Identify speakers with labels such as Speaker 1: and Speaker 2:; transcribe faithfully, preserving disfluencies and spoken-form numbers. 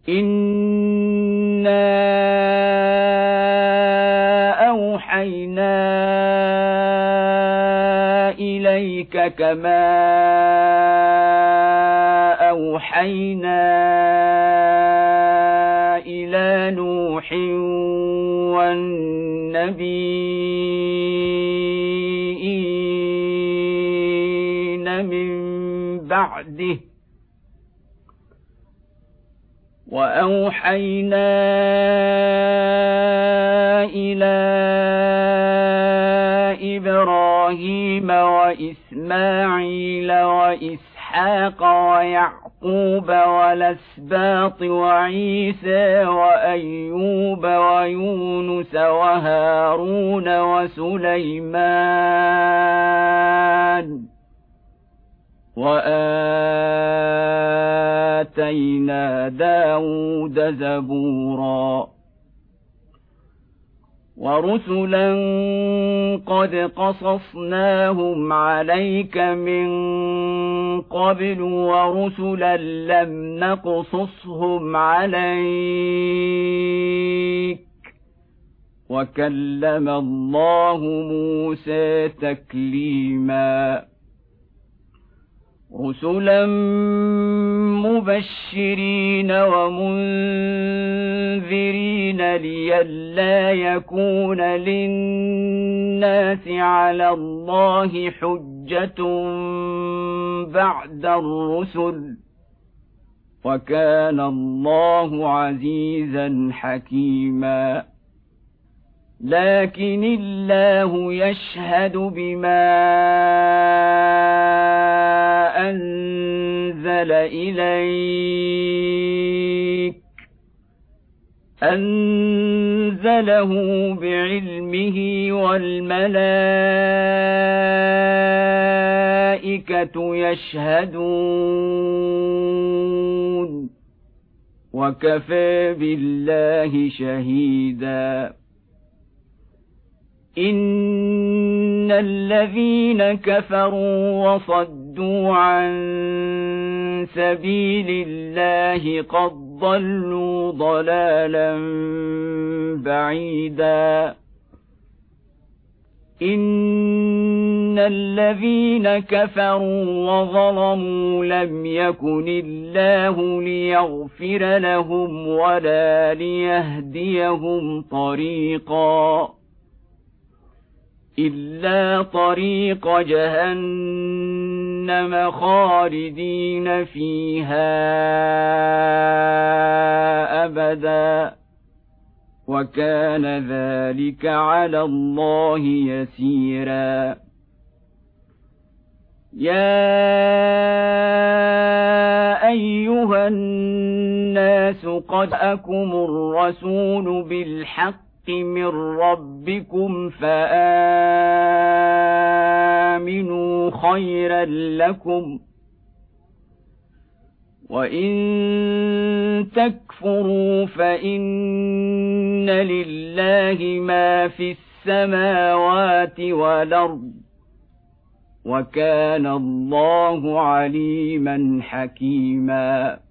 Speaker 1: إنا أوحينا إليك كما أوحينا إلى نوح والنبيين من بعده وأوحينا إلى إبراهيم وإسماعيل وإسحاق ويعقوب والأسباط وعيسى وأيوب ويونس وهارون وسليمان وآتينا داود زبورا ورسلا قد قصصناهم عليك من قبل ورسلا لم نقصصهم عليك وكلم الله موسى تكليما رسلا مبشرين ومنذرين لئلا يكون للناس على الله حجة بعد الرسل وكان الله عزيزا حكيما لكن الله يشهد بما أنزل إليك أنزله بعلمه والملائكة يشهدون وكفى بالله شهيدا إن الذين كفروا وصدوا عن سبيل الله قد ضلوا ضلالا بعيدا إن الذين كفروا وظلموا لم يكن الله ليغفر لهم ولا ليهديهم طريقا إلا طريق جهنم خالدين فيها أبدا وكان ذلك على الله يسيرا يا أيها الناس قد جاءكم الرسول بالحق من ربكم فآمنوا خيرا لكم وإن تكفروا فإن لله ما في السماوات والأرض وكان الله عليما حكيما